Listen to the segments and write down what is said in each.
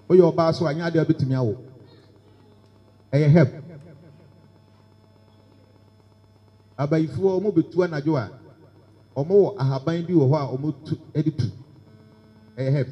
your boss, or any bit to me. I help. About 4 mobile to an adjoa, or more, I have bind you a while, or more to edit. I help.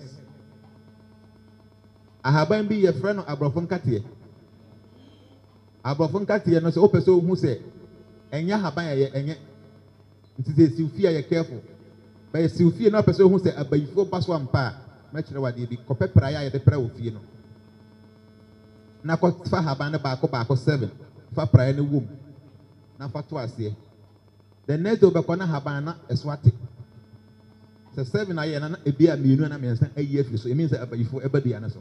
I have bind be a friend of Abraham Katia. Abraham Katia, no so person who say, and ya have by a yet. It is you fear careful. But you fear no person who say, about 4 pass 1 pa, much what they be copper prior the prayer of you know. Now, for Habana Baco 7, for prior in the womb. Now for twice here. The next over corner Habana is what it. The 7 I and a beer million and a year, so it means that before ever the answer.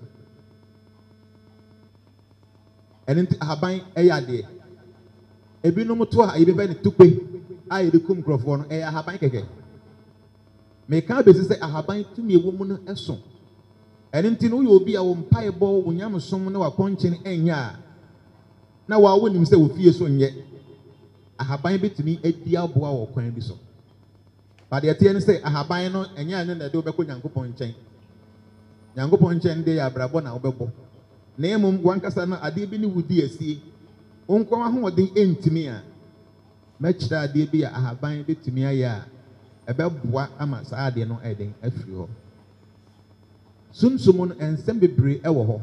And into Habine a yard. A binomo to a event to pay. I the cum crofon a Habine again. Make our business a Habine to me a woman as soon. And until you will be our pie ball when you are someone who are punching and ya. Now I wouldn't say with fear so yet. I have been to me a dear boy or coin be so. But the attorney say I have been on and yan and the double Yanko point chain. Yanko point chain they are Brabona or Name one casana a dear bini would dear see. Uncle who the end to me. Match that dear beer I have been to me a ya. About what am I sad no adding a few. Soon someone and send be brave ever.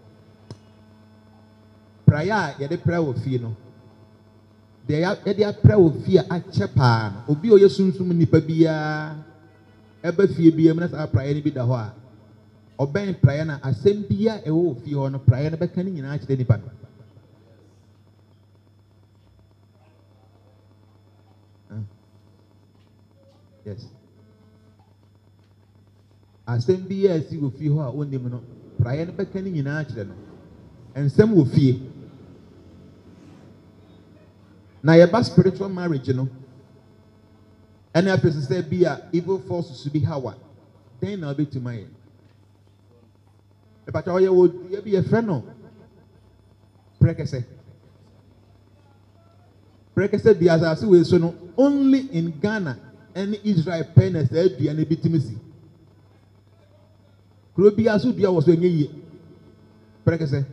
Prior, yet the prayer of fear no. They are prayer of fear at Japan. Obio your soon nipa bia. Ever fear be a minute our prayer be the hoa. Obeying prayer na asem bia a wo fear on a prayer na beckoning in arch any pan. Yes. Asem bia as you fear her own name no. Prayer na beckoning in arch then. And some will fear. Now, about spiritual marriage, you know, and if you say be a evil forces to be Howard, then I'll be to my end. If I tell you, would be a friend? No, Prekese, the Azasi will so only in Ghana and Israel penance there be any intimacy. Krubiasu dia was when ye Prekese.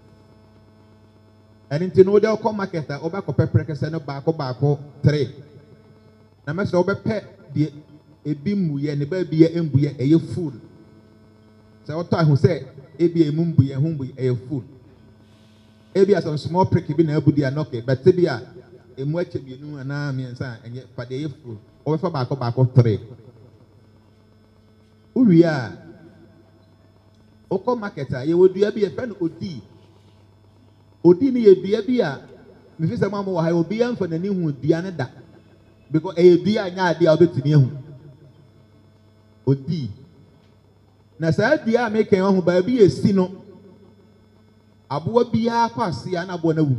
And into no they'll come market that over pepper no backo 3. Now, Master over pet the a bimbu and the baby a embuye a fool. So, what time who say, a be a mumbu and humbu a fool. Maybe as some small prick been able to knock it, but Tibia a much of you know an army and son, and yet for the fool over for backo 3. Who we are? Oko marketer, you would be a friend of D. Odini ye bia bia me fi sama mo wa ha obi an fa nani hu bia ne da because e bia nya dia obetini hu odi na sa bia me kan hu ba bia esi no abo bia kwase ya na abo na wu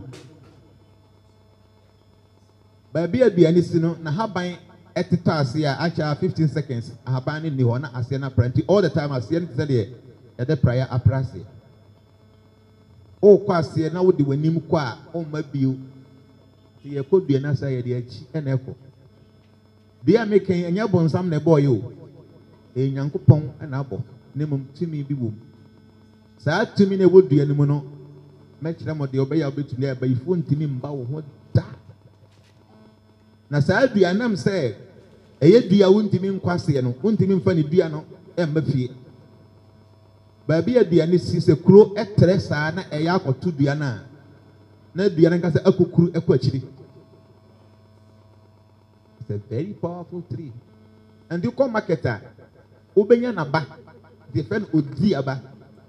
ba bia ni si no na haban etito ase ya acha 15 seconds haban ni ho na ase na pranti all the time ase ni say de prayer aprase. Oh, quasi now the winim qua on my view. There could be an answer at the edge and echo. They are making a yabon some boy you. A young coupon and apple. Name to me be womb. Sad to me, would be any mono. Match them of the obey a bit there by phone to him bow what that. Now, sad the anam say, a yet dear won't mean quasi and won't mean funny piano and Buffy. Baby, the anis is a crow at Teresa and a yak or 2 diana. No diana has a crew equity. It's a very powerful tree. And you call marketer Obenyana back. The friend Odi Abba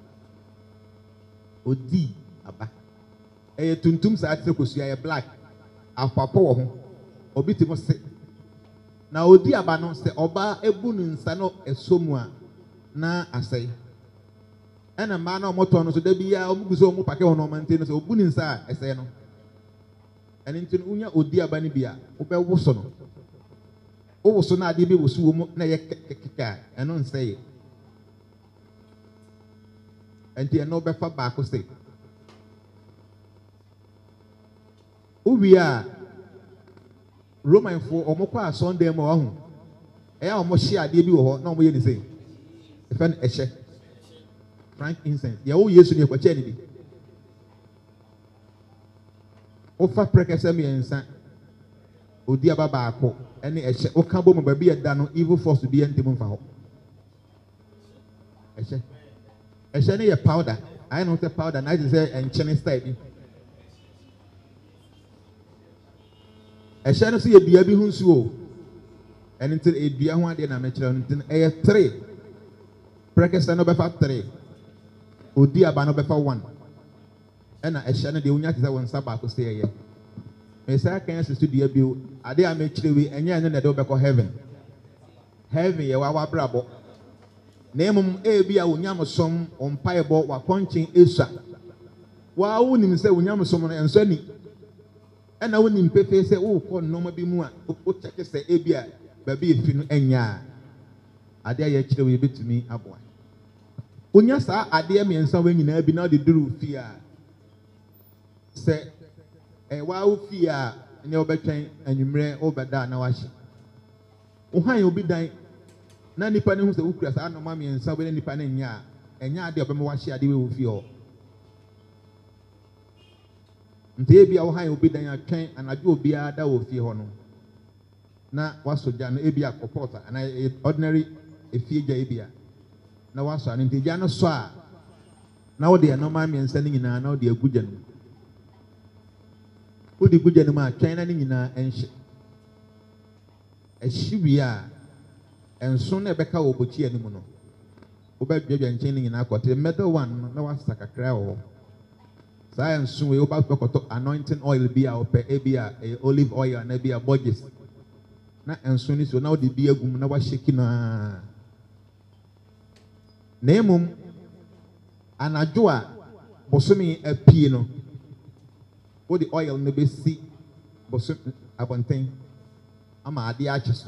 Odi Abba. A tuntum sat a black. A papa Obitimo. Now Odi Abba no say Oba Ebun Sano a somewhere. Na I say. And a man or motor, so there be a muzo packet on maintenance or bunin sa, I say no. And into Unya Odia Banibia, Ope Wosono. Oh, so now DB was and don't say it. And the no better back or say. Who we are Roman for Omoka Sunday more. I almost share DB or no way to say. If an eshe. frankincense. Yeah, oh yes, you are chanting. Ofa prekesem yensa. Odi ababa ako. Any eshe. Okabo mo baby edano evil force to be entimu fa ho. Eshe. Eshe ne ye powder. I know the powder. Na say enchene style bi. Eshe no so ye bia bi hu nsu o. And until a dear one day, I'm mentioning a 3. Prekesem no befa 3. Odi abano befa 1. And I shall the unya is one sabbath to stay here. Messiah can study a bill. I dare make sure we and yan the door heaven. Heaven, ya wa brabo. Name a be a unyam som on pieball while punching Isha. Wa wouldn't say unyam someone and sunny. And I wouldn't pay say, oh, no more be more. What check say Abia, baby, if you and ya. I dare you will be to me, a boy. Unyasa, I dare me and someone in be not the do fear. Say, a wow fear in your bedtime and you may over that now. Why you be dying? Nanny Panny who's the Ukras, I know mammy and somebody in the Panania, and ya dear Pemawashi, I do feel. There be our high will be dying, and I do be a that will fear honor. Now, what's so done? A be a porter, and I ordinary a fear jabia. Now, what's on in the Jano Swa? Now they are no mammy and sending in now they are good gentlemen. Who the good gentleman, China in and shit. As she be and soon a Becca will put you anymore. Obey baby and chaining in our quarter, metal one, no one's like a crow. Science soon we about anointing oil be our per abia, a olive oil and a beer bodges. Not and soon is now the beer gum never shaking. Name and a joa, Bosumi a piano. What the oil never see, Bosum upon thing. I'm at the arches.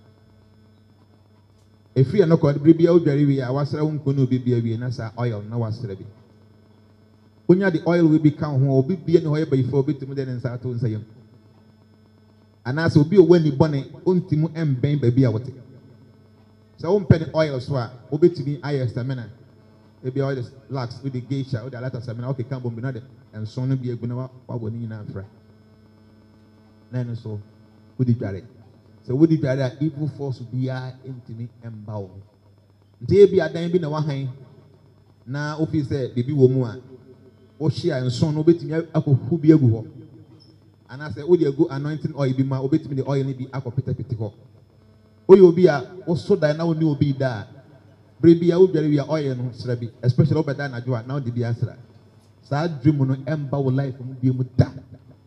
If you are not called Bribia, I was around Kunubi, and as oil, no was ready. When the oil will become who will be in way before bitumen and Saturn say. And as will be when the bonnet, untimu and bang baby out. So, penny oil swap, will be to me, I estamina. Maybe oil lax with the geisha or the latter seminar, okay, come be another, and soon be a good what would need and fry. Then so, would it carry? So would it that evil force be intimate and bow? They be a dime in a wine. Now, officer, baby woman, or she and son obey me up who be a good. And I said, would you go anointing oil be my obey me the oil be up Peter Pettico? Oh, you'll be a also that now you will be there. Baby, I will bury your oil and srabby, especially over than I do now the answer. Sad dream on ember life and be with that.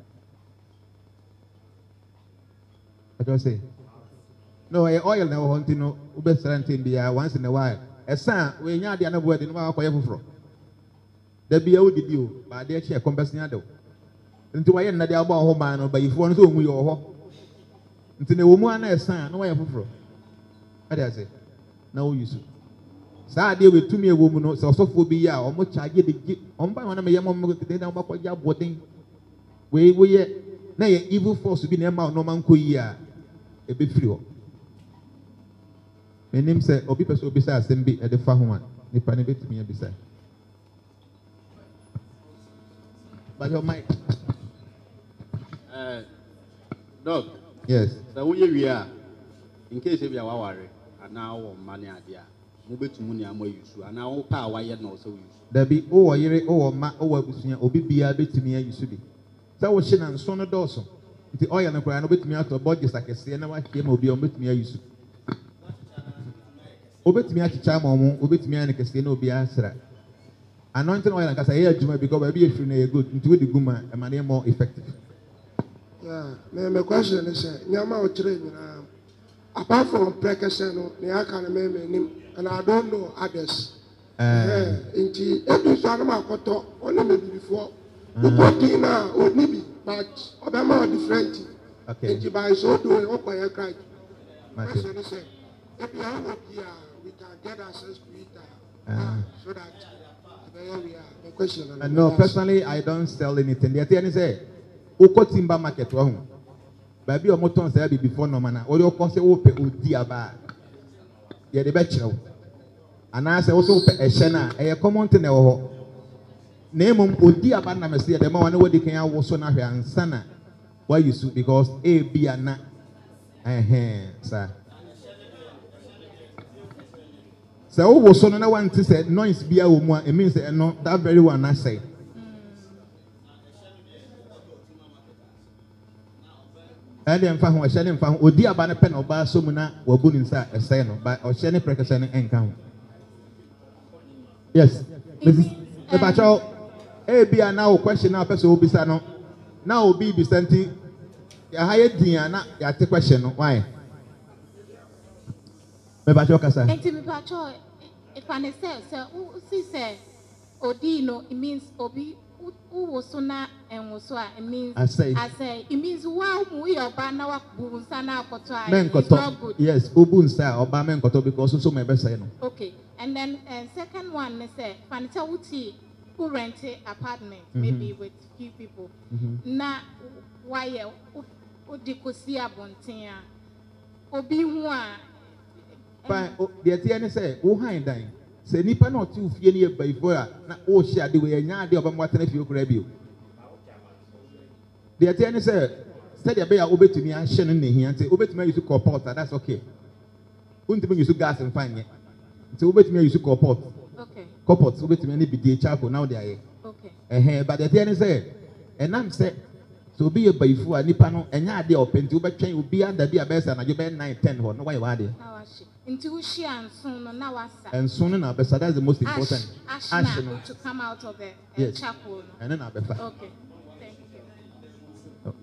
I don't say. No, oil never want to know who best renting be once in a while. A son, when you are the other word in our from. There be a wood you, but they share compassing. Into I am not the about home man, but if one whom we are. Into the woman, a son, no way from. I dare say, no use. Sad deal with 2 me a woman, so for be ya, or much I get the on by one of my young woman about what you are boating. We yet, nay, evil force to be near Mount Norman Kuya. A bit free. My name said, Obi Peso beside Sembi at the farm, the panibit me beside. But your mic. Dog. Yes. So we are, in case if you are worried, and now money idea, move to money and more use, and now power yet no so use. There be oh, a oh, ma, oh, Obi be a bit to me, you should be. So was she and son of Dawson. The oil and crying bit me out of bodies like a say, and I came will be on bit me, I used to. Obet me at charm or obet me and a casino be answered. Anointing oil and Casaya Juma because I be a good into the guma and my more effective. Yeah, my question is Yama train apart from Prekaseno, the Akana name, and I don't know others. Into every Sanama Koto, only maybe before. Ukotina or Nibi, but Obama different. Okay. Into by so doing Okoya cried. Question is if you have here, we can get access to it so that where we are. The question. No, personally, I don't sell anything. The thing say, Oko Timber Market, baby, or motor say before no man, or your cost open Udiaba. Yeah, the bachelor. anaasɛ wo so wopɛ ɛhyɛ no a ɛyɛ common thing ɛwɔ hɔ na mmom odi aba nam ɛsɛ yɛ dɛm a wɔne wɔdi kan awo so no ahwɛ ansa na wayi so because ebi ana saa sɛ wowo so no na wante sɛ noise bia wɔ mu a it means ɛno that very one asɛe ɛdeɛ mfa ho ɔhyɛ ne mfa ho odi aba no pɛ na ɔbaa so mu na wabu ne nsa a ɛsɛe no but ɔhyɛ ne prɛkɛsɛ no ɛnka ho yes mebakyɛw ebia na wo question na pɛ sɛ wobisa no na obi bisa nti yɛha yɛ din a na yɛate question no why mebakyɛw kasa nti mebakyɛw if I say odi no it means obi who so na enwoso a it means I say it means wow mu yoba na wabu nsa na akoto a it's not good. Yes, obu nsa oba menkoto because so me be say no. Okay. And then second one is say fanita wuti who rent apartment maybe with few people. Na why odi kosi abonten a obi hu a fine the tie say wo han dan se nipa na otu fie ne ba ifo a na o hia de we nya de obam watena fie okura bio de tie ne say de be ya obetumi a hye no ne hia nti obetumi use copot that's okay untimi use gas and fine nti obetumi use copot okay copot obetumi ne bidie chako now de aye okay but de tie ne say enam say so be a ba ifo a nipa no enya de openti obetwen obi anda bi abesa na jo be 9 10 ho no why wade into ushi and soon na wasa and soon na besa that's the most important ash to come out of the charcoal and then abefa okay thank you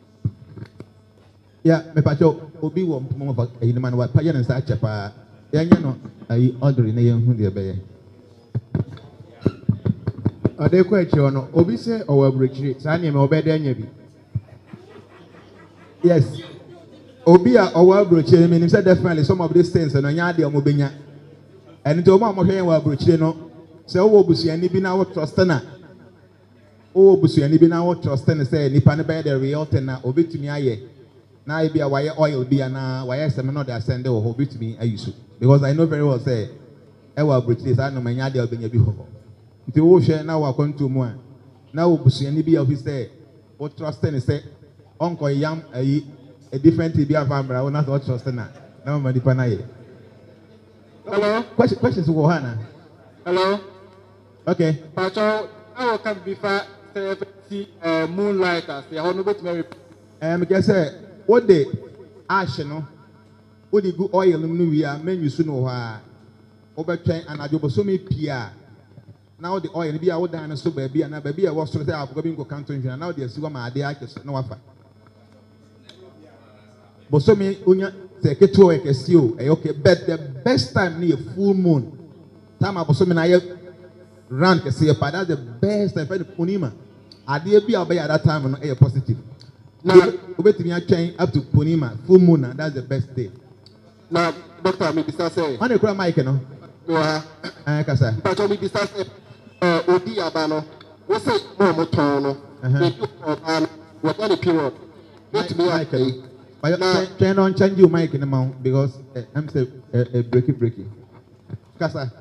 yeah me pacho obi wo mpomo fa eyi man wa pa ye nsa achepa yanya no ayi order na ye hu de be ye ade ko echi ono obi se owa abrochire sa na me obeda anya bi yes obi a owa abrochire me nim say definitely some of these things no nya de omo benya and to omo hwe wa abrochire no se wo busuani bi na wo trust na wo busuani bi na wo trust na say nipa ne be the real thing na obetumi aye na bi a waye oil bi na waye sem no dey send wo obetumi ayusu because I know very well say e wa abrochire sa no manya de obenya bi ho nti wo hwe na wa kwantu mu a na wo busuani bi a obi say wo trust na say onko yam ayi a different be a family. I will not trust na. No money panaye. Hello. Questions to Hana. Hello. Okay. Pacho, I will come before moonlight as the honorable Mary. Guess what the ash no. What the good oil no we are men you soon know over train and I do so me pia. Now the oil be out down so baby and baby I was to say I'm going to country and now there's one my idea no offer. But so me unya say keto ekesi o okay but the best time near full moon time aboso me na ye run kesi e pa that's the best time for punima ade bi a at that time no e positive now obetimi atwen up to punima full moon that's the best day now doctor me bisa say on the kura mic no kasa doctor me bisa say odi aba no we say mo ton no what any period let me mic but turn on change your mic in the mouth because I'm say breaky. Kasa.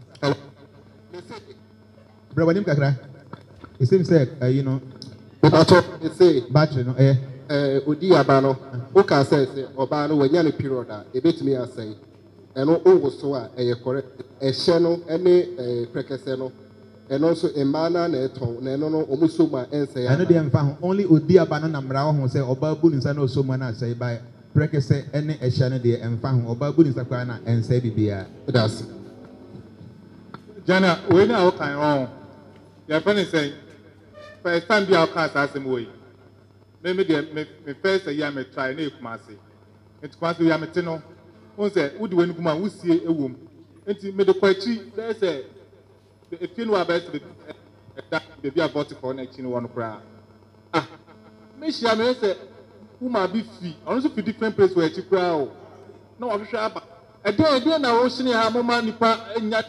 Bro, what kakra? It seems like you know. Battery no odi aba no. O ka say oba no wanya no period a ebetumi asay. Eno o wo so a correct. Ehye no ene prekese no. Eno so emana na eton na eno no omusoma ense ya. I know dey mfa ho only odi aba no na mra ho say oba bu nsa na osoma na say by prekese ene ehye no dey mfa ho oba bu nsa kwa na ense bibia. That's Jana, we na o kan on. Your friend is saying first time be our class as him way. Me first year me try na ekumase. It kwase we am tino. Won say wo de wani kuma wo sie ewom. Enti me de kwachi say if you know about that baby about to connect in one cry. Ah, me share me say woman be free. I also feel different place where you cry. No, I'm sure about. Again, I was seeing how mama nipa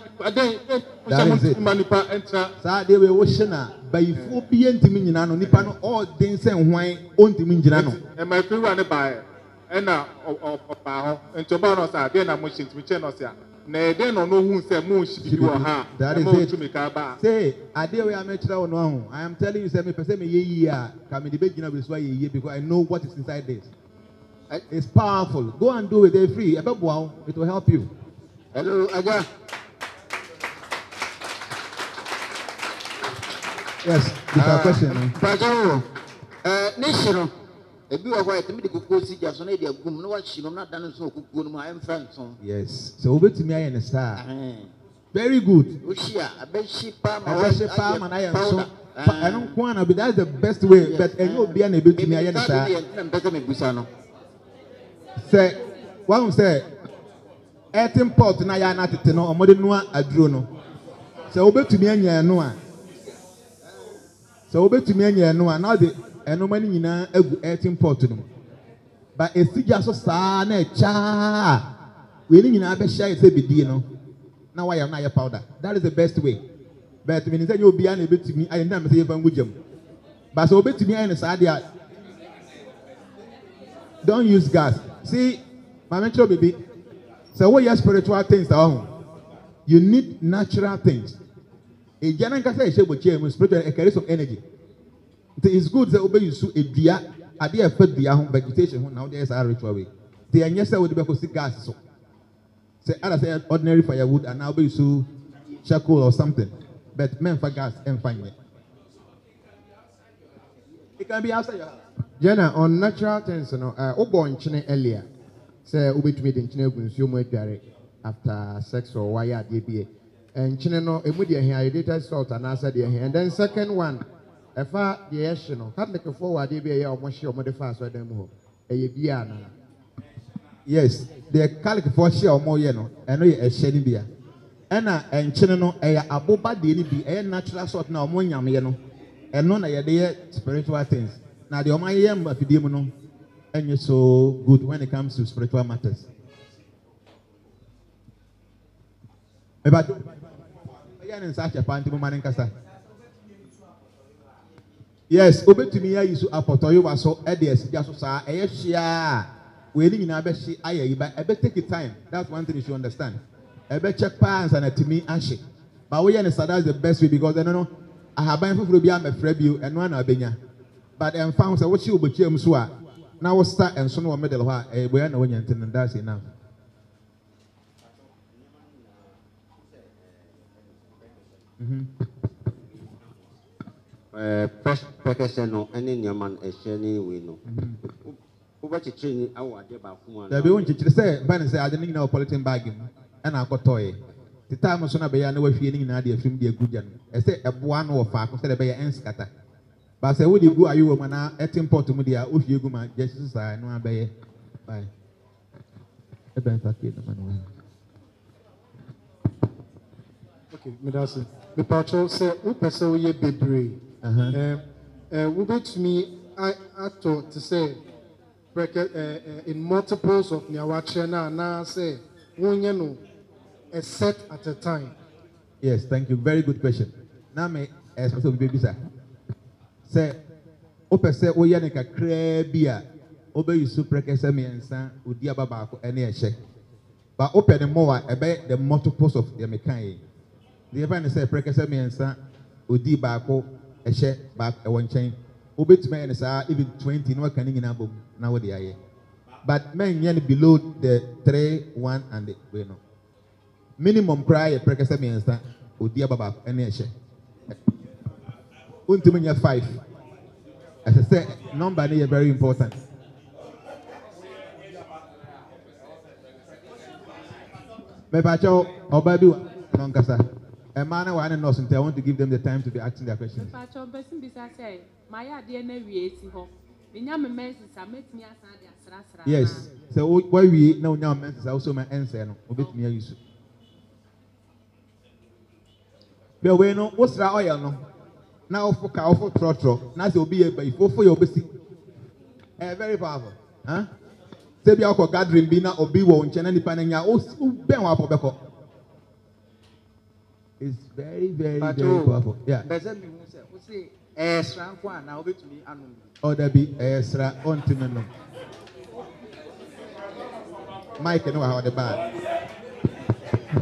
manipa enter. Sa de we wo hina bayifo bi entimi nyina no nipa no all den sen hwan ontimi nyina no. And my friend ran by and now ba ho. Ento ba no sa de na mo shintimi che no se a. na then no who say mo shibi wa ha. That is it. Say, ade we amechira ono ho. I am telling you say me pese me ye a ka me de begina we so ye because I know what is inside this. It's powerful. Go and do it. They're free. It will help you. Hello, Aga. Yes, without question. Pajaro, Nation, a bit of white, the medical course, just an idea of whom no one should not done so good. My own friends. Yes, so over to me and a star. Very good. Ushia, a bed sheep, palm, and I am so. I don't want to be that's the best way, but and you'll be unable to me and a star. Say, one say, eating pot na ya na tete no omode no aduro no. So obetumi anya no a. So obetumi anya no a na de enoma ni nyina agu eating pot no. Ba esija so saa na echa. We ni nyina be share say bidie no. Na why am na ya powder. That is the best way. But me say you obi a na ebetumi ayi na me say fa ngujam. But so obetumi anya saa dia. Don't use gas. See, my mentor baby. So what your spiritual things are? You need natural things. A general can say spiritual a carry some energy. It is good that obey you so a dear idea fed the vegetation now there's a ritual way. The yes would be because gas so. Say other say ordinary firewood and now be so charcoal or something. But men for gas and find it. It can be outside your house. Jenna, on natural things, you know, born chine earlier. Say, Ubi to me, the chine consumer after sex or wire DBA. And chine no, a media here, dated salt and answer the here. And then, second one, a far the action, Catholic forward DBA or much or modify so them home. A yebiana. Yes, the Catholic for share or more, you know, and a shady beer. And chine no, a aboba DB, a natural sort now, more yam, you know, and none of your spiritual things. Now the Omayam of the and you're so good when it comes to spiritual matters. But yes, open to me. I used to apostol you was so edious, just so a share. Waiting in our she I better take your time. That's one thing you should understand. I better check pants and to me and shit. But we understand that's the best way because I don't know. I have been for be a friend you and one abenya. But I found that what you would cheer Musua. Now we'll start and soon one middle of a way and that's enough. First person or any new man a shiny window. What you train our idea about one. They won't say, Ben say, I didn't know politician bagging and I got toy. The time was on a bay and no feeling in idea film be a good young. I say a one or five, instead of a and scatter. But I say, would you go? Are you a man at important media? If you go, my justice, I know I bay. Bye. Okay, Medasi. The patrol said, "Who person ye be brave?" We bet me. I thought to say, in multiples of Nyawachena, now say, one you know, a set at a time. Yes, thank you. Very good question. Now me, especially baby sir. Say, open say, oh yeah, neka crabia. Obe you super kesemi ensa udia baba ko ene eche. But open the more about the multiples of the mekai. The event say prekesemi ensa udi bako eche back a one chain. Obe to me ensa even 20 no can in above now the aye. But men yen below the 3, 1 and the bueno. Minimum cry a prekesemi ensa udia baba ene eche. Untimenya 5. As I said, number is very important. Mepacho, Obabi, Nonkasa. A man who I want to give them the time to be asking their questions. Mepacho, Bessin Bisa say, my idea never is ho. Minyam menses are met me as yes. So why we know now menses also my answer no obit me use. But we know what's the oil no. Now for cow for trotro. Now will be a by for your basic. Very powerful. Huh? Say be our gathering bina or be one channel pananya. Oh, Ben Wapobeko. It's very, very, very powerful. Yeah. Oh, there be extra on to me. Mike, know how the bad.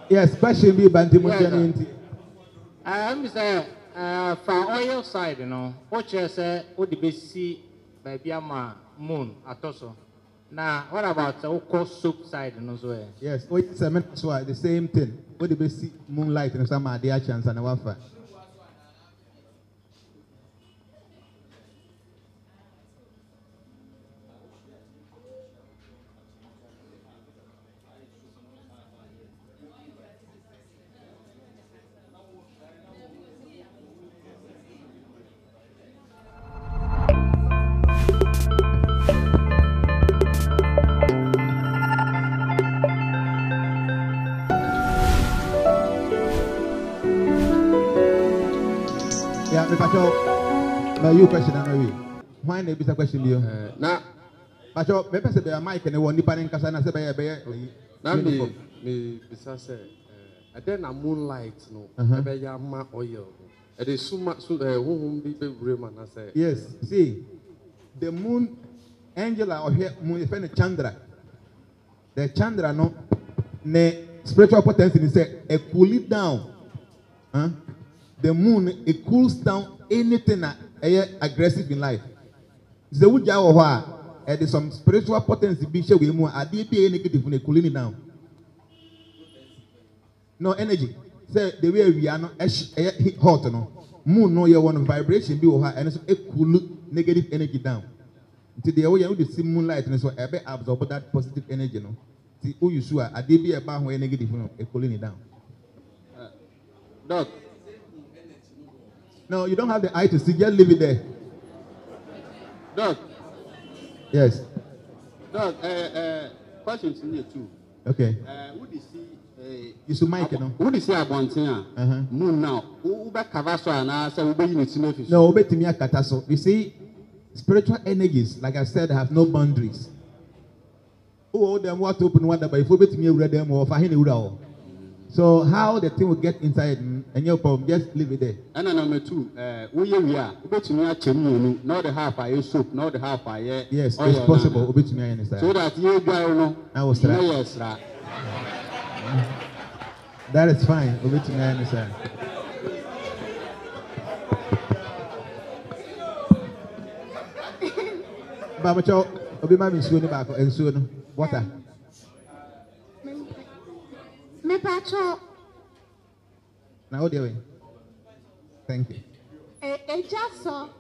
Yes, question be bantimu. I'm say for oil side, you know, what you say would be see baby ama moon at also. Now, what about the Oko soup side and as well? Yes, so the same thing. What the see moonlight and some idea chance and a wafer. Now you question anyway. Why na bisa question you? Na Pacho, me pese be mic ne woni panen kasa na se be na me bisa say then na moonlight no be ya ma oil. E dey suma so honhom bi be wure ma na say. Yes, see. The moon Angela or here moon is Chandra. The Chandra no ne spiritual potency is say e cool it down. Huh? The moon it cools down anything that aggressive in life. The wuja or there is some spiritual potency be share with more adi be negative when cooling it down. No energy. Say the way we are not hot no. Moon no you want vibration be over and so it cool negative energy down. Until the way you the see moonlight and so ebe absorb that positive energy no. See who you sure adi be about when negative no cooling it down. Doc. No, you don't have the eye to see. Just leave it there. Doc. Yes. Doc, question to you too. Okay. Would you see? You should make it, no? Would you see a bontina? Moon now. Who back Cavasso and I say, obey you to make it. No, obey to me a cataso. You see, spiritual energies, like I said, have no boundaries. Oh, them what open wonder, but if obey to me, read them or for him, so how the thing will get inside and your problem, just leave it there. And number two, we are obey to me a chimney, not the half I soap, not the half I yes, it's possible. Obey to me inside. So that you go, I was right. Yes, right. That is fine. Obey to me inside. Baba Chow, obey my soon back and soon. Water. Me pacho. Now what do you doing? Thank you. Just so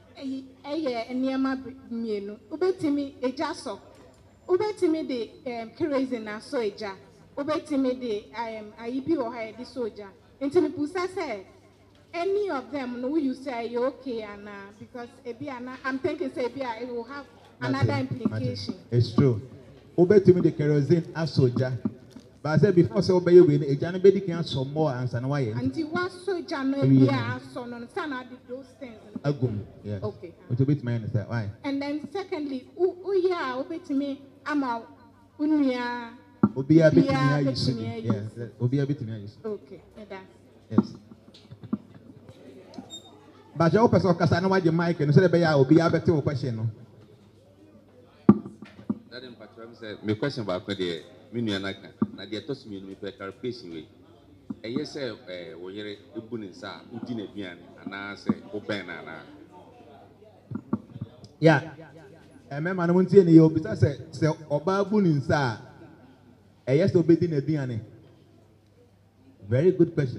niema mienu. Ubetimi ejaso. Ubetimi de kerosene na so eja. Ubetimi de ayibi or high this soja. Until me pusa say any of them no you say you okay and because I'm thinking say it will have another implication. It's true. Ubetimi de kerosene as soja. But I said before, so obey when a Johnny Betty can some more answer. And why? And you was so January, son on son did those things. Yes. Okay. Which a bit my understand why. And then secondly, yeah, obey to me, I'm out. Unia. Obi a bit near you. Yes. Obi a bit near you. Okay. Yes. But your person because I know why the mic and said I will be able to question. That in fact, my question about the Minianaka, Nadia toss me with a clarification way. A yes, sir, we are Bunin Sa, Udine Bian, and I say, open. Yeah. I remember I won't see any of it. I said, Oba Bunin Sa, a yes, obeying a Diane. Very good question.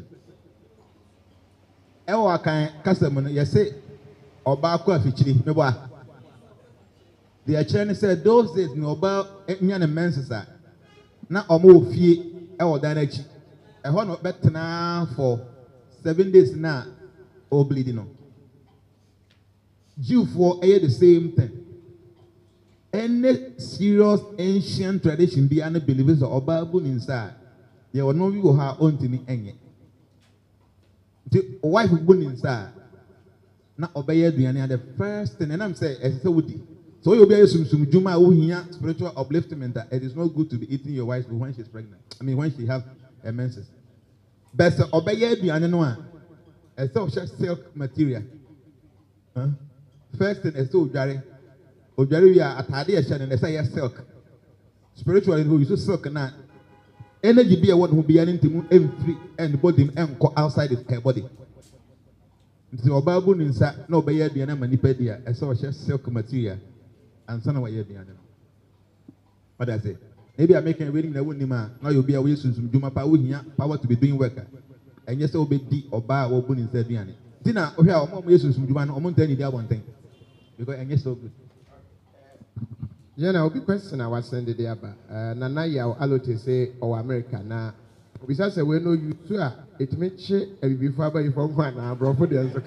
Ewa kan customer, you say, Oba Quafichi, no boy. The attorney said, those days, no about Emian Mensa. Na omo fie e wodan achi e ho no betena for 7 days na o bleed no Jew for the same thing. Any serious ancient tradition be any believers or Bible inside there will no you ha ontimi enye the wife bun inside na obey aduane the first thing and I'm say e say wudi. So you'll be a juma who spiritual upliftment. It is not good to be eating your wife when she's pregnant. I mean when she have a menses. But obey you and no one. A silk material. First thing is so jari. Ojari we are at idea and they say silk. Spiritually who use silk now. energy be a one who be an intimate every and body and go outside the body. So Babu Ninsa, no by the Manipedia, a social silk material, and son of a year. What I say? Maybe I'm making a reading that wouldn't now you'll be away soon from Juma power to be doing work. And yes, obey D or bar or boon instead. Dinner, or here, more years from Juma or Montani, the one thing. Because and yes, so good. Yeah, now, big question I was sending there, but Nanaya or Alote say, or America now. Besides, we know you too. It may shake and be far by from one. I brought for the answer.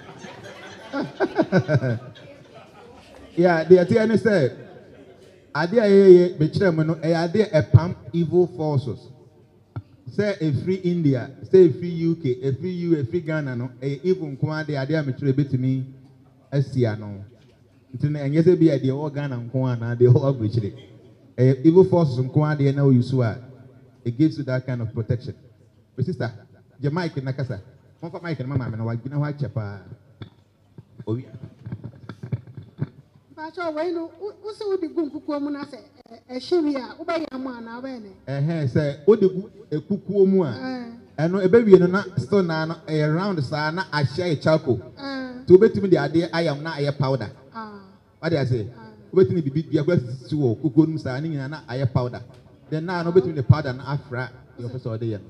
Yeah, the attorney said, I dare a pump evil forces. Say a free India, say a free UK, a free U, a free Ghana, no, a even Kwa, the idea mature bit to me as Siano. And yes, be the whole Ghana and Kwana, the whole of which evil forces on Kwa, they know you swear. It gives you that kind of protection. But sister, Jamaica Nakasa, one for Mike and Mamma, and I want to know what chapa. Oh, yeah. But I know also the Gumpuamuna say, a shimia, obey a man, I went. Say, what the Kukuamua, and no a baby and not stone around the sun, I share a charcoal. To bet me the idea I am not a powder. What do I say? Wait me be a best to Kukum standing and not a powder. Then now, no between the powder and Afra, the officer there.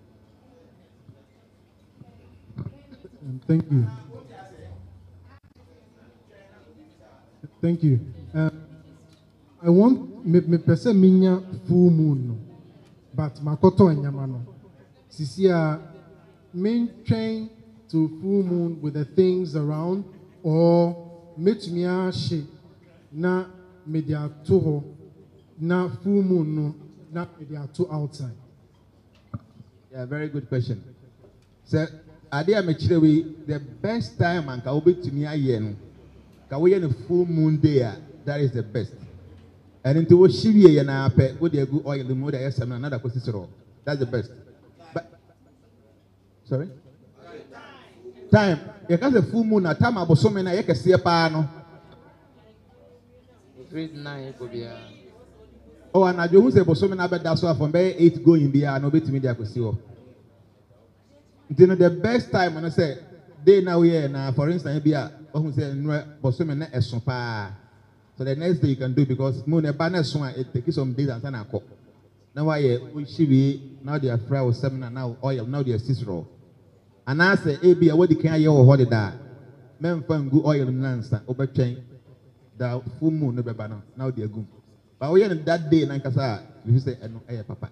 Thank you. Thank you. I want me person minya full moon, but makoto and yamano. Sisia main train to full moon with the things around, or metumia she na media toho na full moon no. They are two outside. Yeah, very good question. So, Adia Mechirewi, the best time and Kaobi to me again, Kawaii a full moon day, that is the best. And into what Shivia and I pay, would you go oil the mood? I some another question. That's the best. But, sorry? Time. You can't a full moon, a time about so many, I can see a pano. 3-9 could be Oh, and I do say, but so many that's why from 8 going there, no bit media could see. You know, the best time when I say, they now here now, for instance, be a who say, but so many a sopa. So the next day you can do because moon a banner swan, it takes some days and a cock. Now, I we now they are frail seminar now, oil, now they are Cicero. And I say, A.B., what the can you hold it that? Men find good oil and lancer, over chain, the full moon, no banner, now they are good. But we are in that day, Nankasa, you say, "Hey, Papa."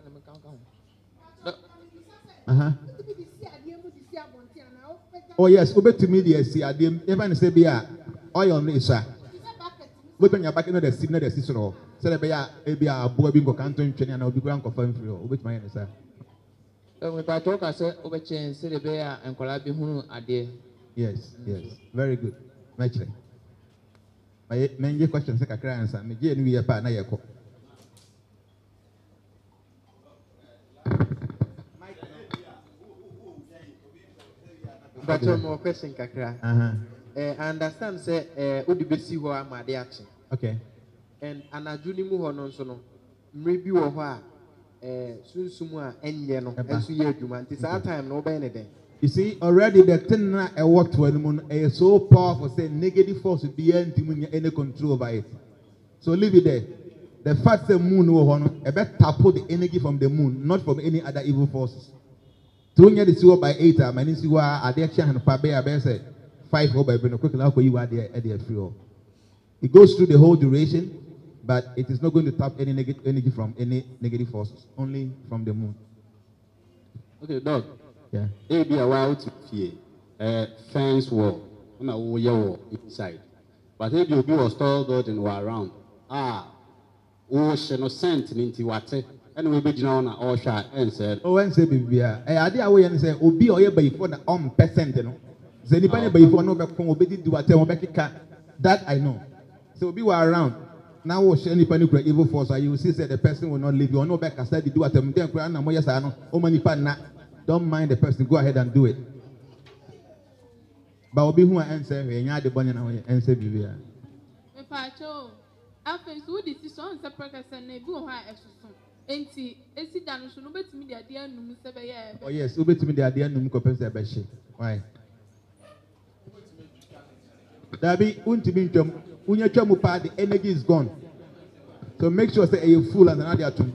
Oh, yes, over to me, dear, see, I didn't even say, be a oil on this, sir. But when you're back in the signal, the sister, say, be a boy being canton, and I'll be grand confirmed for you, with my answer. If I talk, I said, over chain, say the bear and Colabi Hunu are there. Yes, very good. Actually. My many questions like a client, and again, we are partner. But one more question, Kakra. I understand, say, Udibesi who are my action. Okay. And Anajuni Muhonon sono, maybe or what, Sunsumua and Yeno, and Suyuman. It's our time, no benefit. You see, already the thing I work to anyone is so powerful, say negative force would be any control over it. So leave it there. The fact the moon will honor, a better tap the energy from the moon, not from any other evil forces. 2 years is by 8, I mean, you are at the action and Pabe, I say 5 over a quick laugh you are there at the free. It goes through the whole duration, but it is not going to tap any negative energy from any negative forces, only from the moon. Okay, Doc. Yeah. It be a while to fear fence wall, on a wall inside. But if you was told God and were around, no sent into water, and we be on all shot and said, oh, and say, Bibia, I did away and say, Obi or by for the percent, you know. Zenipani by for no back from obey to a thermobetic that I know. So be around. Now, was any panic evil force, you will see that the person will not leave you or no back as I do at them, then crown and Moyasano, or many partner. Don't mind the person, go ahead and do it. But Obi who answer, when you are the bunny and answer Bibia. Pacho, after so decision separate and nebu high as soon. enti esi da no so no betimi de ade anum se be ye. Oh yes, obetimi de ade anum ko pese be hye. Why? Dabi untimi ntwam, unya twam pa the energy is gone. So make sure say you full and another atum.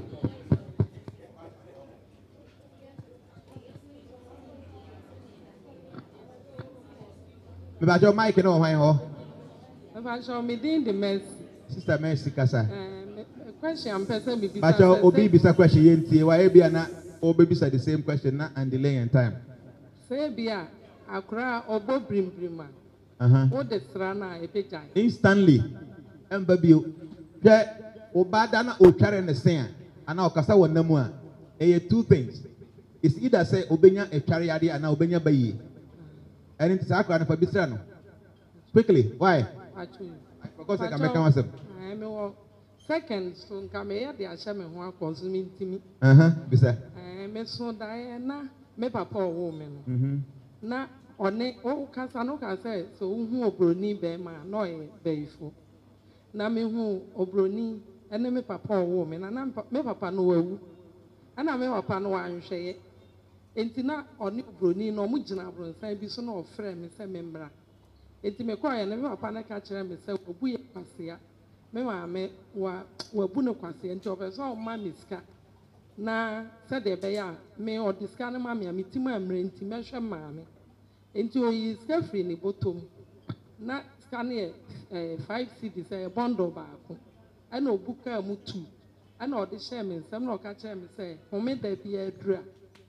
Me ba jo mic no hwan ho. Me ba jo me din the Mercy. Sister Mercy kasa. Question person be bisa. Ba jo obi bisa question yentie wa e bia na obi bisa the same question na and delay in time. Say bia akra obo brimbrima. Wo de srana e pejai. Instantly. Emba bio. Hwe obada na otware ne sen ana okasa wonamu a e two things. It's either say obenya etware yade ana obenya bayi. And it's akra na fa bisra no. Quickly, why? Because I can make myself. I mean, second, so come here, the Asham who are consuming to me. Bisa. I may so die me papa woman. Na on it, oh, Casanoka said, so who brony bear ma, no, bayful. Na me who obroni, and then me papa woman, and I'm me papa no, and I may papa no one share. Entina oni broni no mu gina bronsan bi so no ofre me se membra enti me kwa ya na me papa na ka kire me se obu ye kwasea me ma me wa bu no kwasea enti obeso o ma miska na se de be ya me o diska na ma me amitima amre enti me hwe ma me enti o yi ska free ni bottom na ska ne 5 cedis e bundle ba ko ana obuka mu 2 ana o de share me nsem na o ka kire me se ho me da bi adura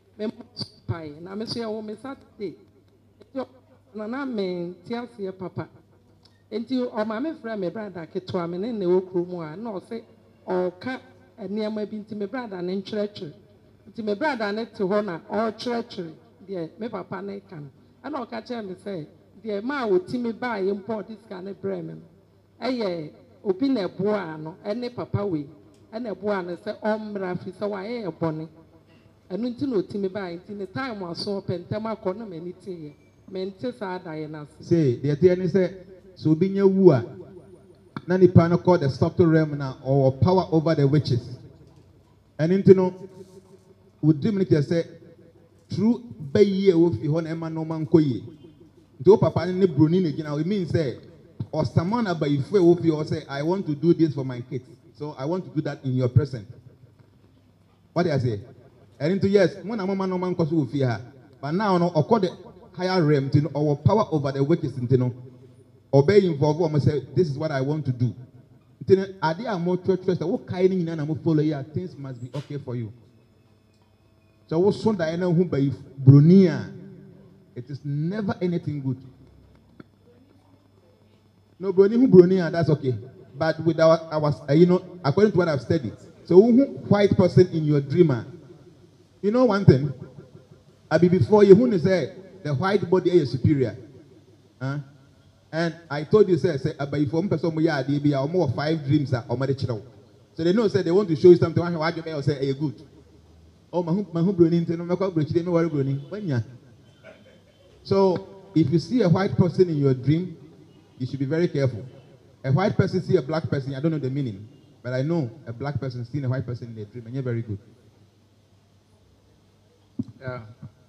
pai na me so wo me Saturday na me tiasie papa enti o ma me fra me brother keto me ne wo kromu a na o se o ka eniama bi nti me brother ne nkyerɛkyerɛ nti me brother ne te ho na o kyerɛkyerɛ de me papa ne kan ana o ka kyerɛ me se de ma wo ti me ba ye mpo dis ka ne brɛ me eye obi na eboa no ene papa we ene eboa ne se omra fi se wa ye ebone enu nti no timi ba nti ne time aso pentem akọ na mani tie mente sa da ye na say the idea ni say so bi nya wu a na ni pa no called the subtle realm na or power over the witches and nti no wodim ni ke say true bayi e wo fi ho na ema no man koye nti o papa ni broni na gina it means say or someone abayi fu e wo fi o say I want to do this for my kids so I want to do that in your presence. What do I say? And into yes, one mama no man cause we fear. But now no occur the higher realm to our power over the witches into obey involve or say this is what I want to do. Are there more church that what kind in and follow here things must be okay for you. So what son that I know who by Brunia, it is never anything good. No Brunia, that's okay. But with our according to what I've studied. So who white person in your dreamer? You know one thing, before you who say the white body is superior, and I told you say about if one person we are they be more 5 dreams are already chill. So they know say they want to show you something. Why you may say hey good. Oh my brownie, no matter what they worry brownie. When ya. So if you see a white person in your dream, you should be very careful. A white person see a black person, I don't know the meaning, but I know a black person seeing a white person in their dream, and you're very good. Yeah.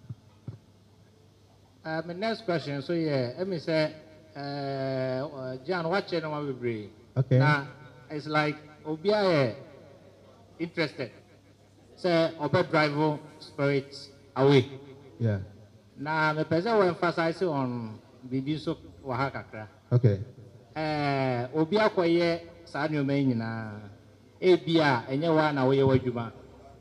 My next question. So yeah, let me say, John, watch it on my brain. Okay. Now it's like Obia interested. Say Oba driver spirits away. Yeah. Now the person will emphasize on Bibiso Wahakakra. Okay. Obia kwaye sa nyoma nyina. Ebia enye wa na wo ye wadwuma.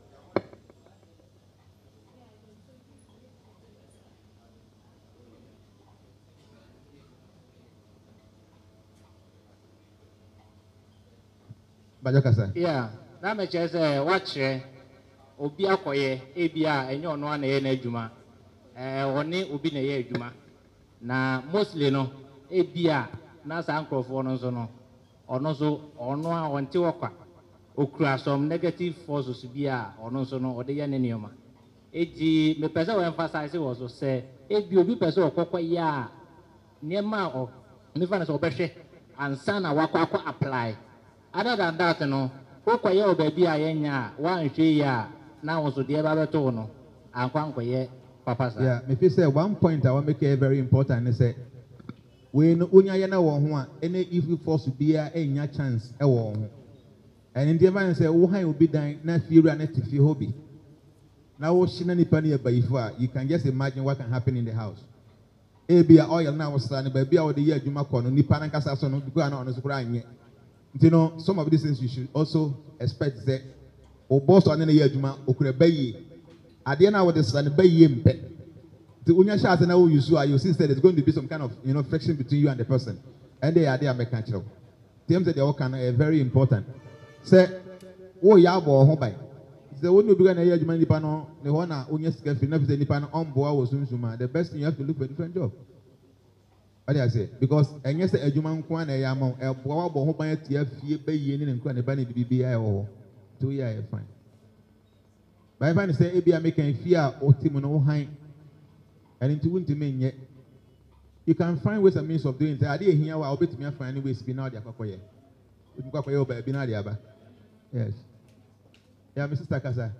Yeah, na me che say watch obi akoye ebia enye ono na ye na adwuma woni obi na ye adwuma na mostly no ebia na sa ankrofo no so no ono a wonte wokwa okura some negative forces bia ono so no ode ye ne nioma eji me pese we emphasize was so say ebi obi pese okokwa ya niema o me fa na so obehwe ansa na wakwa apply. Other than that, wokɔyɛ wɔ baabi a yɛnya a woanhwɛ yi a na wo so deɛ babɛtoo no ankwa nkɔyɛ papa saa. Yeah, me feel say one point I want to make very important is say when unya yɛ na wɔn ho a any if you force to be a nya chance ɛwɔ wɔn ho and in the man say wo han obi dan na fiewura na te fie hɔ bi na wo hyɛ na nipa ne abayifo a you can just imagine what can happen in the house. Ebi a oil na was stand baabi a wo de yɛ adwuma kɔ no nipa na nkasa so no because na ɔno so kora anyɛ. You know, some of these things you should also expect that o boss on any adwuma okura bayi ade na wo de stand bayi mpe. The unya shas na wo use you see that there's going to be some kind of friction between you and the person. And they are there make natural. Them that they all can very important. Say wo ya bo ho bai. Say wo no bi ga na yɛ adwuma nipa no ne ho na unya sika fi na fi nipa no on boa wo sunsuma. The best thing you have to look for a different job. What do I say? Because and yes, a human kwan a yamon, a boa bo by a tear fee by yen and kwan a bunny BBI 2 years fine. By ban say, Abi I making fear or Timono high and into winter mean yet. You can find ways and means of doing the idea here. I'll bet me a fine way spin out your cocoy. You can go by Binadiaba. Yes. Yeah, Mrs. Takasa.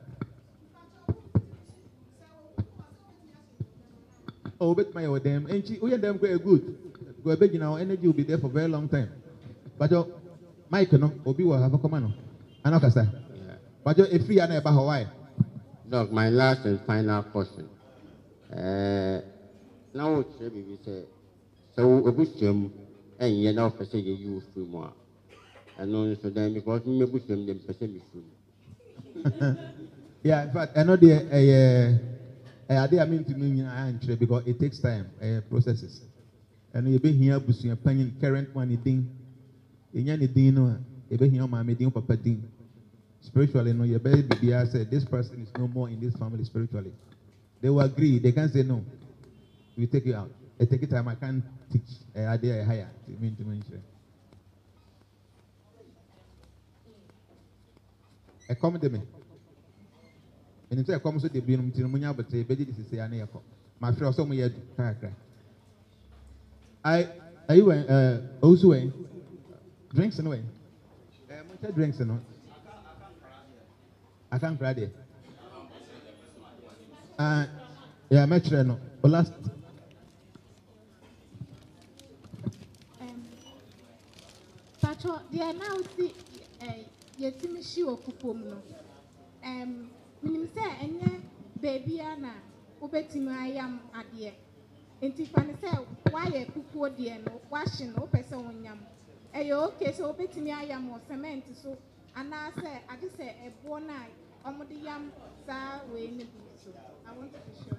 Oh, bet my old damn, and we are damn quite good. Go beg now, energy will be there for a very long time. But your Mike, no, Obi will have a command. Anokasa. But if we are about Hawaii. Doc, my last and final question. Now, we say, so a bushum, and yet now for say you free more. And only so then because me bushum them for say free. Yeah, in fact, I know the I mean to me actually because it takes time, processes. And you be here, bushing opinion, current money thing. In any dino, you be here, my meeting, papa thing. Spiritually, no, your baby, I said, this person is no more in this family spiritually. They will agree, they can't say no. We take you out. I take it time, I can't teach idea higher. To mean to mention. A comment to me. And if I come to the Binum Timunia, but say, Betty, this is a near. My friend, so many character. Are you also drinks and way? Drinks and I can't cry there. Yeah, Metro, no. Last. Patrol, they are now see Yetimishi or Kupum. When say, and baby Anna, Ubetima, I am a dear. And if I say, why a cuckoo dear, no washing, no person on yam. Okay, so Ubetima, I am more cement, so. And I say, I just say a born night, the yam, sir, way in the bush. I want to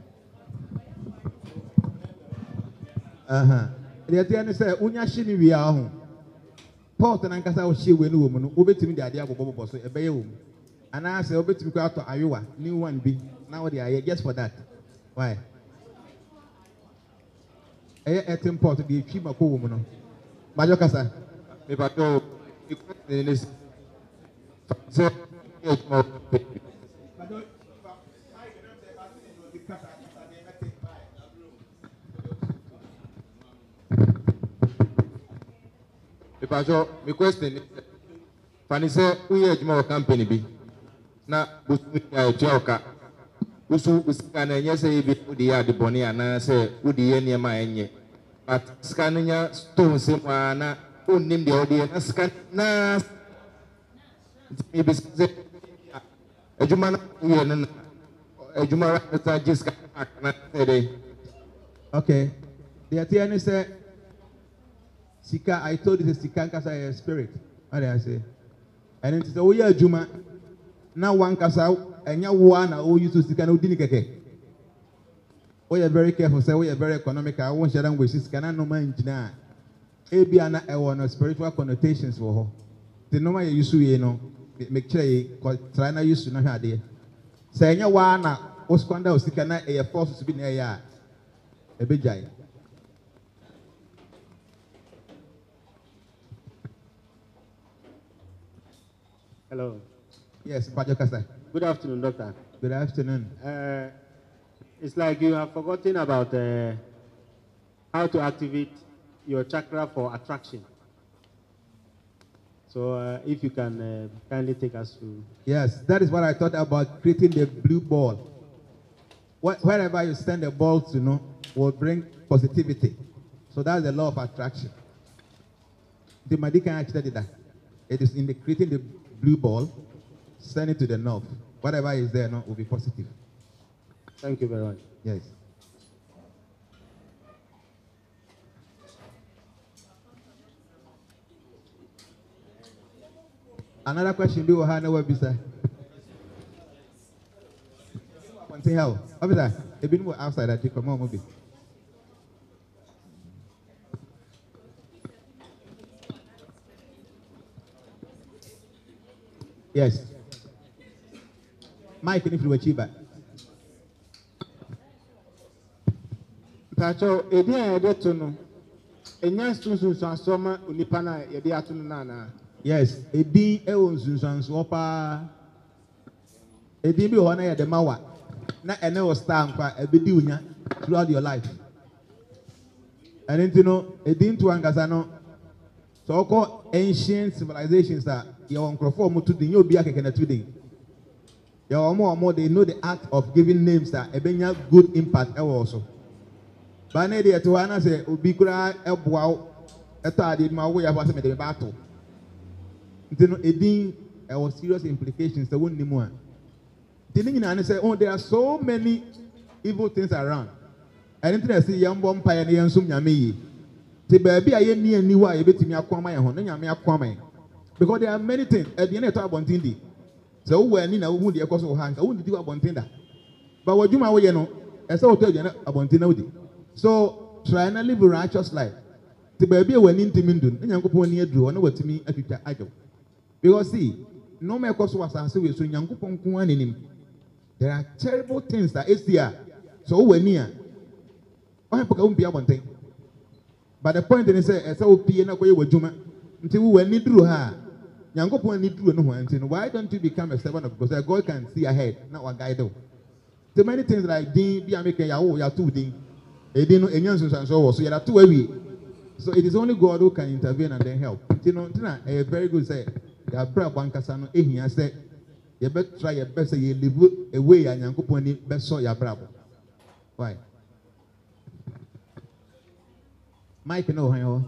be sure. The attorney said, Unya Shini, we are home. Port and Ankasa was she when woman, Ubetimi, the idea of Bobo, a bay. And I say, Ubetimi out to Iowa, new one be. Now they are just for that. Why? At import the Chima woman. Majokasa. If I go, this. If I show me question, Fanny say, we are more company be. Now, Busuka, Busu, and yes, I be the yard bonny, and I say, would the any of my but scanning ya stone, Simana, who named the audience, scan, maybe a Jumana, a Jumara, just okay. The attorney said, Sika, I told you the Sikankasa spirit. What did I say? And it's a way Juma. Now one casa, and ya one, I you to Sikano Dinikake. We are very careful, say we are very economical. I won't share them with Siskana no man. Abiana, I want spiritual connotations for her. The number you use, you know, make sure you try not use to know how they say, ya one, Osquanda, Sikana, a force to be near a big giant. Hello. Yes, Bajokasa. Good afternoon, Doctor. Good afternoon. It's like you have forgotten about how to activate your chakra for attraction. So if you can kindly take us through. Yes, that is what I thought about creating the blue ball. Wherever you send the ball to, will bring positivity. So that's the law of attraction. The Madika actually did that. It is in the creating the blue ball, send it to the north. Whatever is there, will be positive. Thank you very much. Yes. Another question, do you have no website? One thing, how? Officer, a bit more outside that you come on, maybe. Yes. Mike, if you were cheaper. Pacho, Edia Edetono, a young student on summer, Unipana, Ediatun Nana. Yes, a D. Ewons and Swapa. A D. Honor the Mawa. Not a no stamp, a bidunia throughout your life. And then, a D to Angazano. So called ancient civilizations that your uncle form to the new Biaka can today. Your more, they know the act of giving names that a good impact also. But Nadia to Anna say, Ubikura, Elbow, a third in my way of what's the battle. Then a ding, there was serious implications, the one anymore. Didn't you say, oh, there are so many evil things around. I didn't see young bomb pioneer and some yami. The baby I near new way, a bit me a kwama, and yamia kwame. Because there are many things at the end of Bontindi. So when in a wound, the cost of hand, I wouldn't do a Bontinda. But what you my way, as I tell you about Bontinodi. So try and live a righteous life. The baby when in Timindun, and young couple near drew, and over to me at the idol. Because see, no more cost was as we so young couple in him. There are terrible things that is there. So when near, I won't be one thing. But the point is, as I will be in a way with Juma until we need through her. Young couple need to know why don't you become a servant of God? So God can see ahead, not what guide. The many things like Dean, be a maker, you are two Dean. They didn't know any answers and so on. So you are too heavy. So it is only God who can intervene and then help. You know, a very good say. You are brave one casano. He said, you better try your best. You live away and young couple need best so you are bravo. Why? Mike, no, how?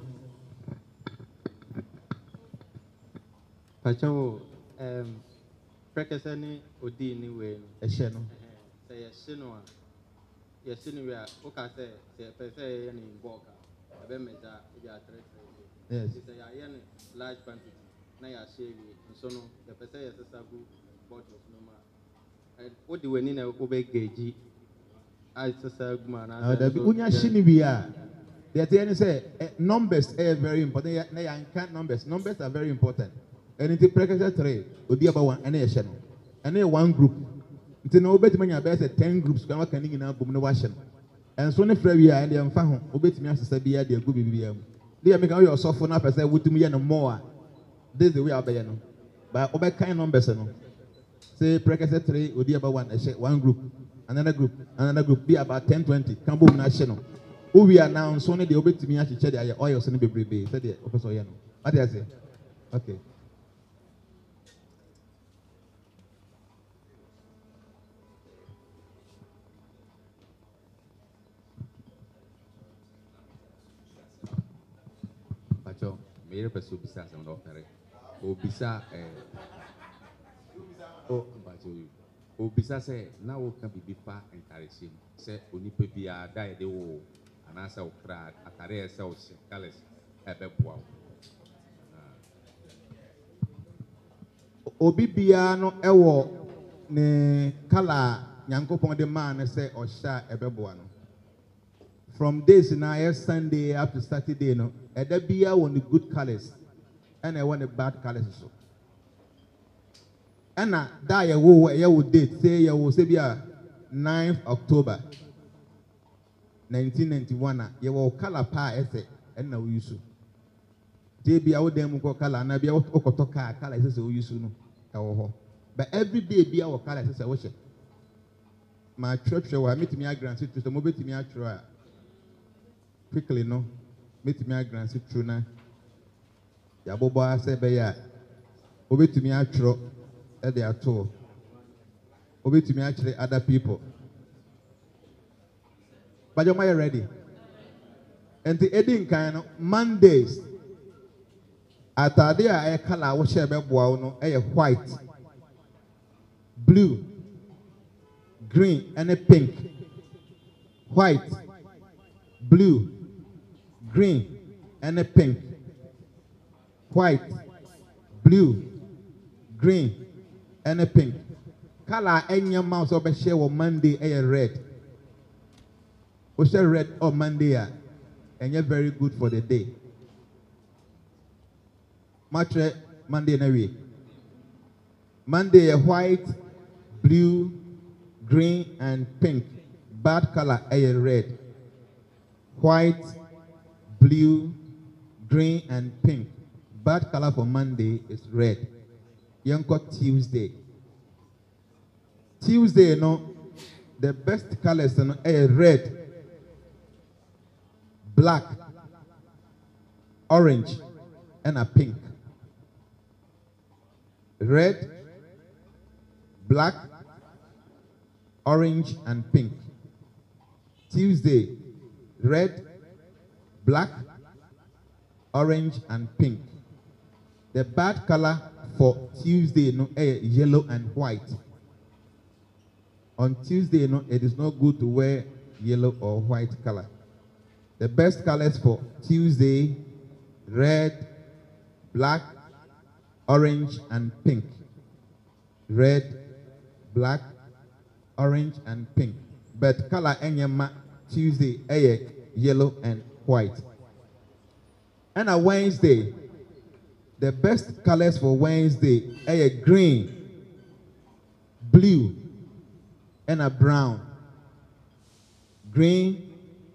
Pacho, Prekasani Odi anyway. A channel. Say a sinua. Yes, anywhere. Okay, say, say, any walker. A bemeta, you are yes. It's a large quantity. Naya shaving, and so no, the Pesay is a sabu bottles no more. What do we need a obey gauge? I just a man. The Unya Shinibia. They say numbers are very important. They can't numbers. Numbers are very important. And in the precursor trade, would be about one any channel. And one group. It's no better when you have 10 groups come out in a boom no washing. And so if we are and they are found, obey me as a be a good BBM. They are making your soft phone up as I would to me and more. This is the way I be no. But obey kind numbers no. Say precursor trade would be about one group, another group, be about 10, 20. Come boom national. Who we are now, so they obey to me as you check their oils and be said the officer. What do I say? Okay. Pacho, me person bisa some doctor. Obisa obisa say na wo kan bibi pa encourage say onipa bia da ye de wo anasa okra atare say o kales ebeboa obi bia no ewo ne kala nyankopon de man say o sha ebeboa no. From this now Sunday up to Saturday no eda bia won the good colors and I want the bad colors so. And that ye wo date say ye wo say bia 9th October 1991 ye wo color pa ese and na we use. Dey bia wo dem ko color na bia wo koto car color ese we use no ka wo ho. But every day bia wo color ese wo she. My church wa meet me grant it to mo beti me atro quickly no meet me grant it true na ya bobo ase be ya obetumi atwerɛ ɛde ato obetumi akyerɛ other people but you are ready and the ending kind of Mondays atade a color wo share bɛboa no white blue green and pink white blue green and pink white blue green and pink color any mouse or be share on Monday red we share red on Monday and you're very good for the day Matre Monday na week Monday white blue green and pink bad color red white blue green and pink bad color for Monday is red Yanko Tuesday no the best colors no red black orange and a pink red black orange and pink Tuesday red black orange and pink the bad color for Tuesday no yellow and white on Tuesday no it is not good to wear yellow or white color the best colors for Tuesday red black orange and pink red black orange and pink but color enyema Tuesday yellow and white and a Wednesday the best colors for Wednesday green blue and a brown green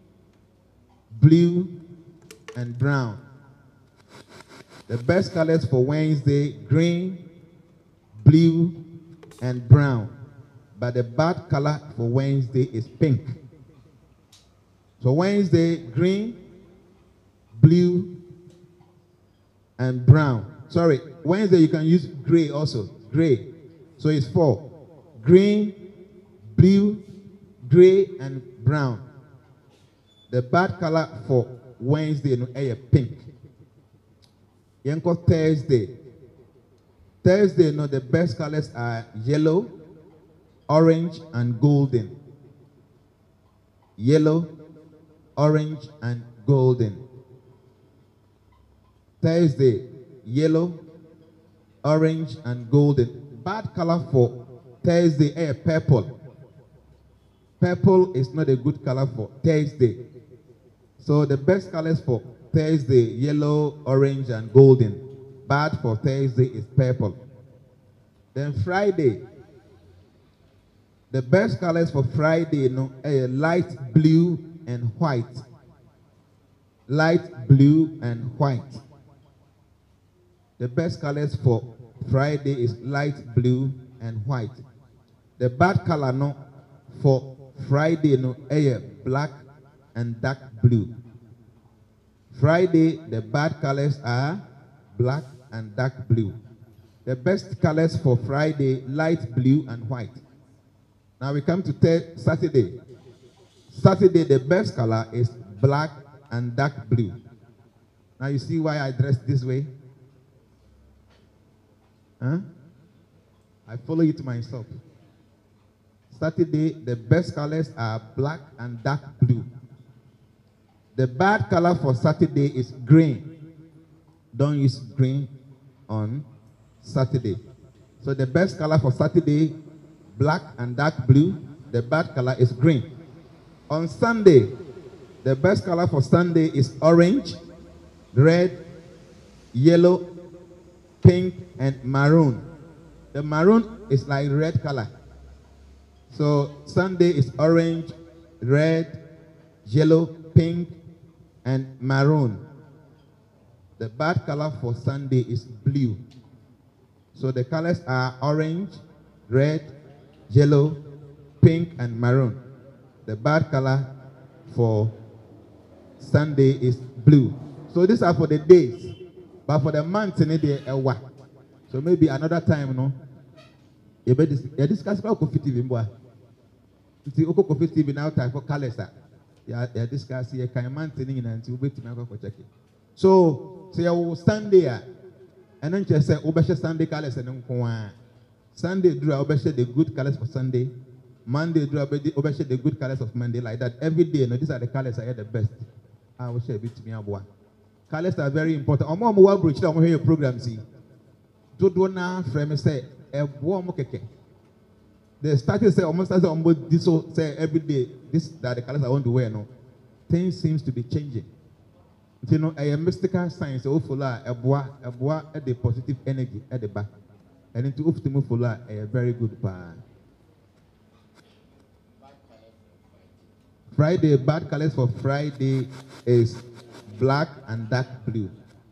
blue and brown the best colors for Wednesday green blue and brown but the bad color for Wednesday is pink so Wednesday green blue and brown sorry Wednesday you can use gray also gray so it's 4 green blue gray and brown the bad color for Wednesday no pink Yanko Thursday no the best colors are yellow orange and golden yellow orange and golden Thursday yellow orange and golden bad color for Thursday purple purple is not a good color for Thursday so the best colors for Thursday yellow orange and golden bad for Thursday is purple then Friday the best colors for Friday no light blue and white light blue and white the best colors for Friday is light blue and white the bad color no for Friday no black and dark blue Friday the bad colors are black and dark blue the best colors for Friday light blue and white now we come to Saturday the best color is black and dark blue now you see why I dress this way I follow it myself Saturday the best colors are black and dark blue the bad color for Saturday is green don't use green on Saturday so the best color for Saturday black and dark blue the bad color is green on Sunday the best color for Sunday is orange red yellow pink and maroon the maroon is like red color so Sunday is orange red yellow pink and maroon the bad color for Sunday is blue so the colors are orange red yellow pink and maroon the bad color for Sunday is blue so these are for the days but for the month in it So maybe another time, no. You discuss about Kofi TV, boy. See, Kofi TV now time for colors. Yeah, discuss here. Can you maintain until we wait to make check it. So, say I will stand there, and then just say, "Obesha Sunday colors and Sunday drew Obesha the good colors for Sunday. Monday drew Obesha the good colors of Monday, like that every day. No, these are the colors I had the best. I will share a bit to me, boy. Colors are very important. I'm more bridge. I'm here program. See, do na frame say a warm keke. They started say almost as almost this say every day. This that the colors I want to wear. No, things seems to be changing. You know, a mystical science. Oh, for a bois at the positive energy at the back, and into optimal for a very good part. Friday bad colors for Friday is black and dark blue.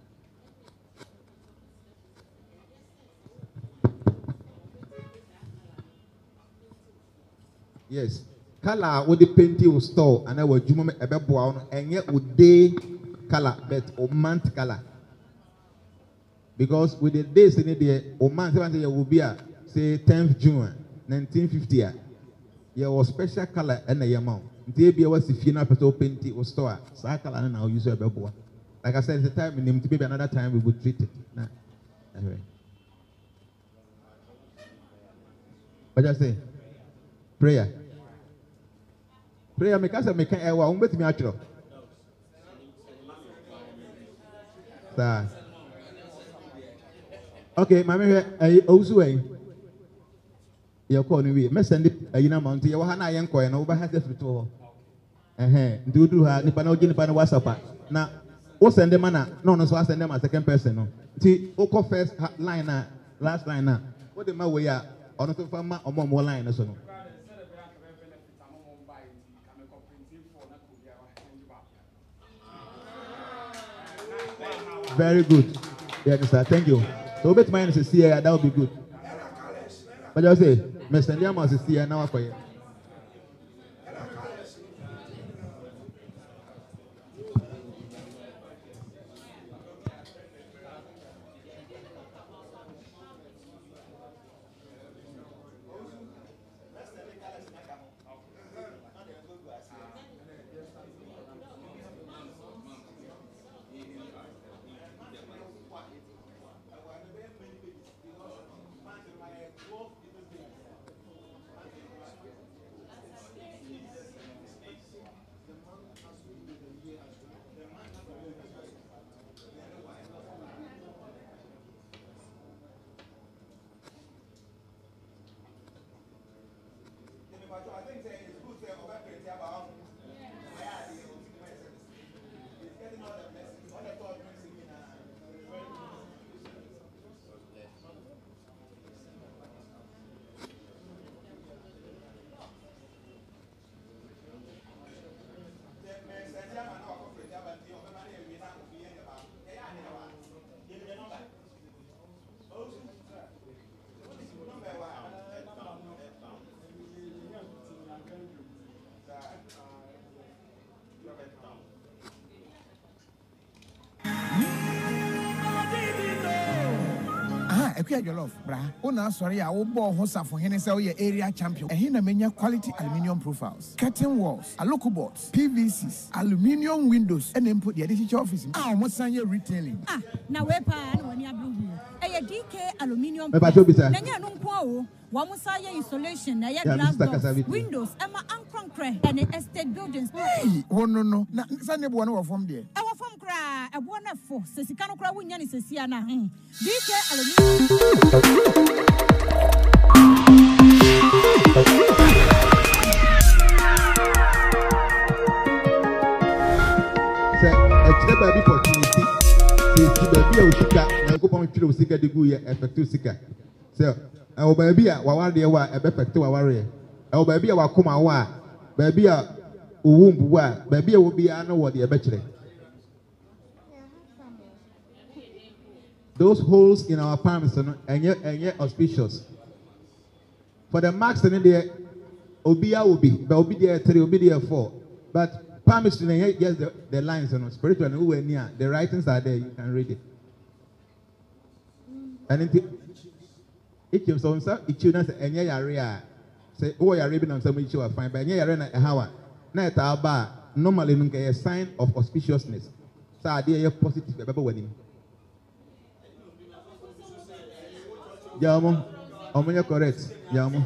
Yes. Color with the painting will store and I will do a bebo and yet would day color but or month color. Because with the days in the or month will be say 10th June 1950. There was special color and a amount. There was if you know person painting or store. So I color now use a bebo. Like I said, it's a time in him to maybe another time we would treat it. Nah. Anyway. What do I say? Prayer. Prayer make us make a one with me actually. Okay, my man, also you're calling me. Mess send it a year amount. You are not young coin over has the to do her Nipano Ginipano WhatsApp. Now, what's send the manner? No, so I send them a second person. See, Oko first line, last line. What the my way are on the farmer or more line or so. Very good. Yeah, sir. Thank you. So, bet mine is here. That would be good. But I say, Mr. Ndiamas is here now for you. Your love, bra. Una sorry, I will bore Hosa for Hennesel area champion. And here many quality aluminium profiles, curtain walls, aluku boards, PVCs, aluminium windows, and then put the editor office. Ah, what's on your retailing? Ah, now we're pan when you're blue. A DK aluminium. Wamusaya insulation, na glass doors, windows, Emma Ankronkre, and estate buildings. Hey, oh no. Na Sunday one from there. Our from cry, a one for Sesicano Cra Winyan is a Siana. DK aluminium. Baby opportunity. See, baby, Osika, and go on to Sika de Guya, effective Sika. So, our baby, our dear, a perfect warrior. Our baby, our Kuma, baby, womb, baby will be an award, a bachelor. Those holes in our palms and yet auspicious. For the marks in there, Obia will be, but will be there 3, will be there 4. But palms in there, yes, the lines on spiritual and who near the writings are there, you can read it. And Ikim so nsa ichi na say enye yare a say wo yare bi na nsa mo ichi wa fine but enye yare na ehawa na eta ba normally no nke sign of auspiciousness sa ade ye positive ebe wani Jamo omunye correct Jamo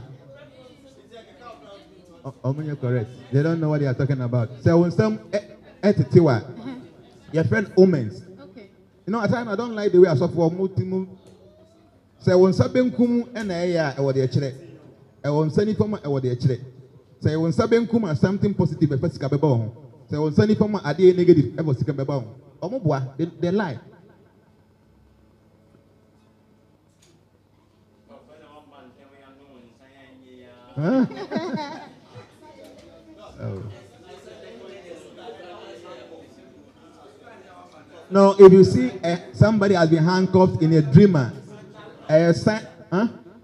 omunye correct they don't know what they are talking about so when some etitiwa your friend omens okay you know at times I don't like the way I suffer multiple say when sabenkum na eya e wo de kire e won sani fama e wo de kire say when sabenkum are something positive e fasika beba ho say when sani fama ade negative e fasika beba ho omoboa they lie huh? Oh. No, if you see somebody has been handcuffed in a dreamer, huh?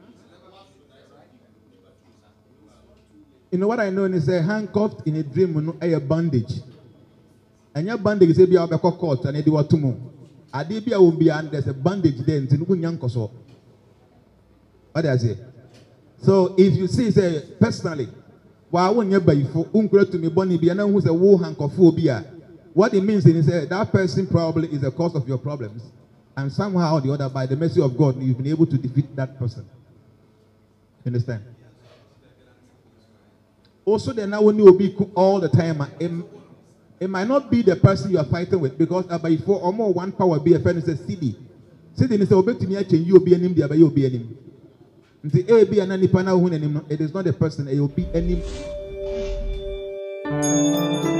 You know what I know is a handcuffed in a dream, no, a bandage. And your bandage is a be a court and a what to move. Adibia will be and there's a bandage there in Tinunyankoso. What does it? So if you see, say personally, why won't you buy for to me bonnie be and who's a war handcuffobia? What it means is that person probably is the cause of your problems. And somehow or the other, by the mercy of God, you've been able to defeat that person. You understand? Also, then now when you will be all the time, it might not be the person you are fighting with because by four or more one power be a friend is a CD. CD is obey to me, you will be an India, but you'll be an him. The A be an anipana who it is not a person, it will be any.